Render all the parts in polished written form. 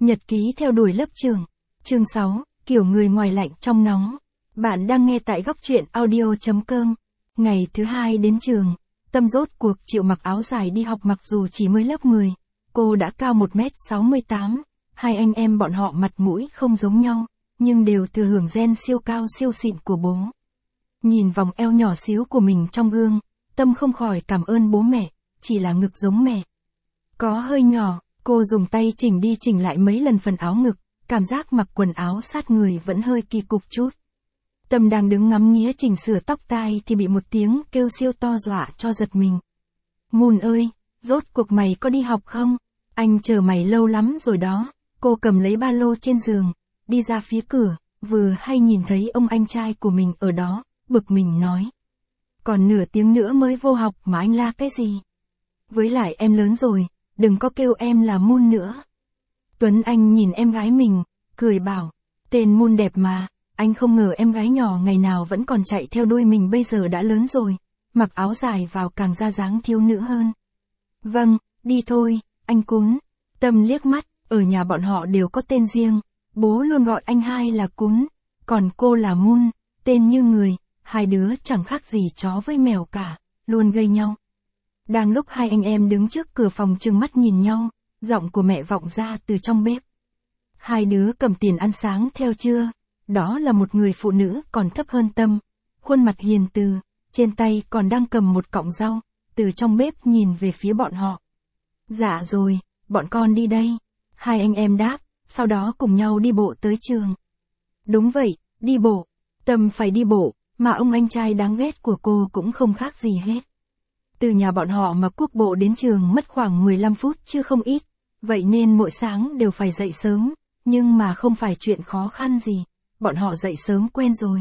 Nhật ký theo đuổi lớp trưởng. Chương 6, kiểu người ngoài lạnh trong nóng. Bạn đang nghe tại góc truyện audio.com. Ngày thứ 2 đến trường, Tâm rốt cuộc chịu mặc áo dài đi học mặc dù chỉ mới lớp 10. Cô đã cao 1m68, hai anh em bọn họ mặt mũi không giống nhau, nhưng đều thừa hưởng gen siêu cao siêu xịn của bố. Nhìn vòng eo nhỏ xíu của mình trong gương, Tâm không khỏi cảm ơn bố mẹ, chỉ là ngực giống mẹ. Có hơi nhỏ, cô dùng tay chỉnh đi chỉnh lại mấy lần phần áo ngực, cảm giác mặc quần áo sát người vẫn hơi kỳ cục chút. Tâm đang đứng ngắm nghía chỉnh sửa tóc tai thì bị một tiếng kêu siêu to dọa cho giật mình. Moon ơi, rốt cuộc mày có đi học không? Anh chờ mày lâu lắm rồi đó. Cô cầm lấy ba lô trên giường, đi ra phía cửa, vừa hay nhìn thấy ông anh trai của mình ở đó, bực mình nói. Còn nửa tiếng nữa mới vô học mà anh la cái gì? Với lại em lớn rồi, đừng có kêu em là Moon nữa. Tuấn Anh nhìn em gái mình, cười bảo, tên Moon đẹp mà, anh không ngờ em gái nhỏ ngày nào vẫn còn chạy theo đuôi mình bây giờ đã lớn rồi, mặc áo dài vào càng ra dáng thiếu nữ hơn. Vâng, đi thôi, anh Cún. Tâm liếc mắt, ở nhà bọn họ đều có tên riêng, bố luôn gọi anh hai là Cún, còn cô là Moon, tên như người, hai đứa chẳng khác gì chó với mèo cả, luôn gây nhau. Đang lúc hai anh em đứng trước cửa phòng trừng mắt nhìn nhau, giọng của mẹ vọng ra từ trong bếp. Hai đứa cầm tiền ăn sáng theo chưa? Đó là một người phụ nữ còn thấp hơn Tâm, khuôn mặt hiền từ, trên tay còn đang cầm một cọng rau, từ trong bếp nhìn về phía bọn họ. Dạ rồi, bọn con đi đây. Hai anh em đáp, sau đó cùng nhau đi bộ tới trường. Đúng vậy, đi bộ. Tâm phải đi bộ, mà ông anh trai đáng ghét của cô cũng không khác gì hết. Từ nhà bọn họ mà cuốc bộ đến trường mất khoảng 15 phút chứ không ít, vậy nên mỗi sáng đều phải dậy sớm, nhưng mà không phải chuyện khó khăn gì, bọn họ dậy sớm quen rồi.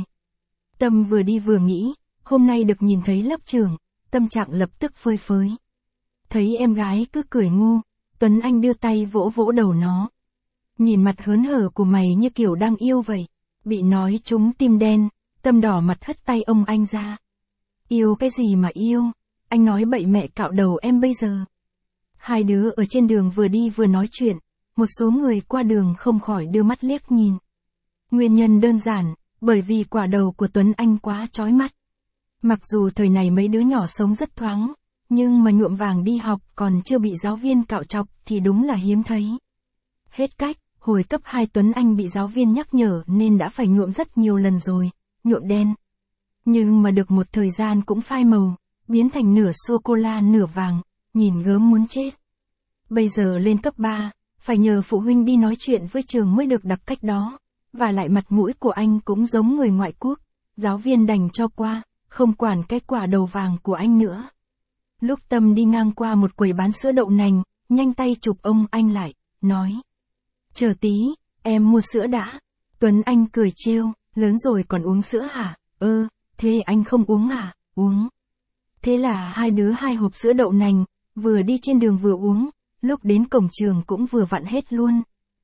Tâm vừa đi vừa nghĩ, hôm nay được nhìn thấy lớp trưởng, tâm trạng lập tức phơi phới. Thấy em gái cứ cười ngu, Tuấn Anh đưa tay vỗ vỗ đầu nó. Nhìn mặt hớn hở của mày như kiểu đang yêu vậy, bị nói trúng tim đen, Tâm đỏ mặt hất tay ông anh ra. Yêu cái gì mà yêu, anh nói bậy mẹ cạo đầu em bây giờ. Hai đứa ở trên đường vừa đi vừa nói chuyện, một số người qua đường không khỏi đưa mắt liếc nhìn. Nguyên nhân đơn giản, bởi vì quả đầu của Tuấn Anh quá chói mắt. Mặc dù thời này mấy đứa nhỏ sống rất thoáng, nhưng mà nhuộm vàng đi học còn chưa bị giáo viên cạo chọc thì đúng là hiếm thấy. Hết cách, hồi cấp 2 Tuấn Anh bị giáo viên nhắc nhở nên đã phải nhuộm rất nhiều lần rồi, nhuộm đen. Nhưng mà được một thời gian cũng phai màu, biến thành nửa sô-cô-la nửa vàng, nhìn gớm muốn chết. Bây giờ lên cấp 3, phải nhờ phụ huynh đi nói chuyện với trường mới được đặc cách đó, và lại mặt mũi của anh cũng giống người ngoại quốc, giáo viên đành cho qua, không quản cái quả đầu vàng của anh nữa. Lúc Tâm đi ngang qua một quầy bán sữa đậu nành, nhanh tay chụp ông anh lại, nói. Chờ tí, em mua sữa đã. Tuấn Anh cười trêu, lớn rồi còn uống sữa hả? Thế anh không uống à? Uống. Thế là hai đứa hai hộp sữa đậu nành, vừa đi trên đường vừa uống, lúc đến cổng trường cũng vừa vặn hết luôn.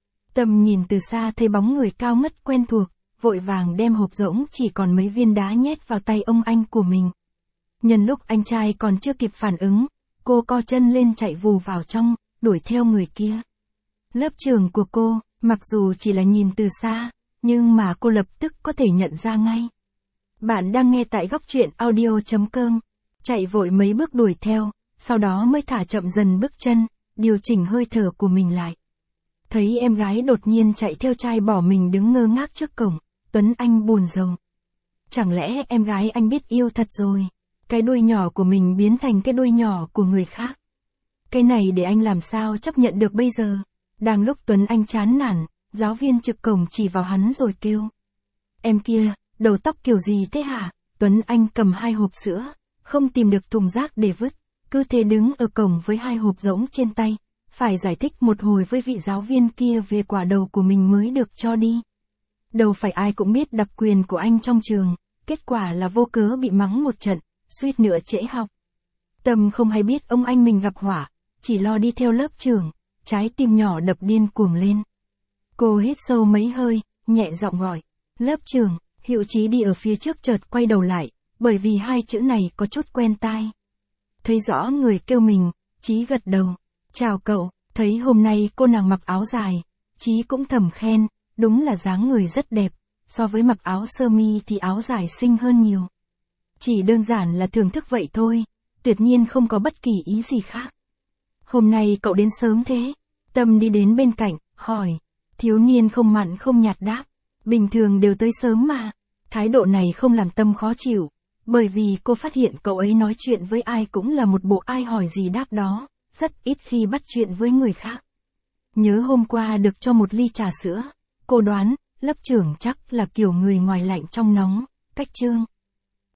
Tâm nhìn từ xa thấy bóng người cao ngất quen thuộc, vội vàng đem hộp rỗng chỉ còn mấy viên đá nhét vào tay ông anh của mình. Nhân lúc anh trai còn chưa kịp phản ứng, cô co chân lên chạy vù vào trong, đuổi theo người kia. Lớp trường của cô, mặc dù chỉ là nhìn từ xa, nhưng mà cô lập tức có thể nhận ra ngay. Bạn đang nghe tại góc truyện audio.com. Chạy vội mấy bước đuổi theo, sau đó mới thả chậm dần bước chân, điều chỉnh hơi thở của mình lại. Thấy em gái đột nhiên chạy theo trai bỏ mình đứng ngơ ngác trước cổng, Tuấn Anh buồn rầu. Chẳng lẽ em gái anh biết yêu thật rồi? Cái đuôi nhỏ của mình biến thành cái đuôi nhỏ của người khác. Cái này để anh làm sao chấp nhận được bây giờ? Đang lúc Tuấn Anh chán nản, giáo viên trực cổng chỉ vào hắn rồi kêu. Em kia, đầu tóc kiểu gì thế hả? Tuấn Anh cầm hai hộp sữa, không tìm được thùng rác để vứt, cứ thế đứng ở cổng với hai hộp rỗng trên tay, phải giải thích một hồi với vị giáo viên kia về quả đầu của mình mới được cho đi. Đâu phải ai cũng biết đặc quyền của anh trong trường, kết quả là vô cớ bị mắng một trận, suýt nữa trễ học. Tâm không hay biết ông anh mình gặp họa, chỉ lo đi theo lớp trưởng, trái tim nhỏ đập điên cuồng lên. Cô hít sâu mấy hơi, nhẹ giọng gọi, lớp trưởng. Hiệu Chí đi ở phía trước chợt quay đầu lại, bởi vì hai chữ này có chút quen tai. Thấy rõ người kêu mình, Chí gật đầu. Chào cậu, thấy hôm nay cô nàng mặc áo dài, Chí cũng thầm khen, đúng là dáng người rất đẹp, so với mặc áo sơ mi thì áo dài xinh hơn nhiều. Chỉ đơn giản là thưởng thức vậy thôi, tuyệt nhiên không có bất kỳ ý gì khác. Hôm nay cậu đến sớm thế? Tâm đi đến bên cạnh, hỏi. Thiếu niên không mặn không nhạt đáp. Bình thường đều tới sớm mà. Thái độ này không làm Tâm khó chịu, bởi vì cô phát hiện cậu ấy nói chuyện với ai cũng là một bộ ai hỏi gì đáp đó, rất ít khi bắt chuyện với người khác. Nhớ hôm qua được cho một ly trà sữa, cô đoán, lớp trưởng chắc là kiểu người ngoài lạnh trong nóng, cách Trương.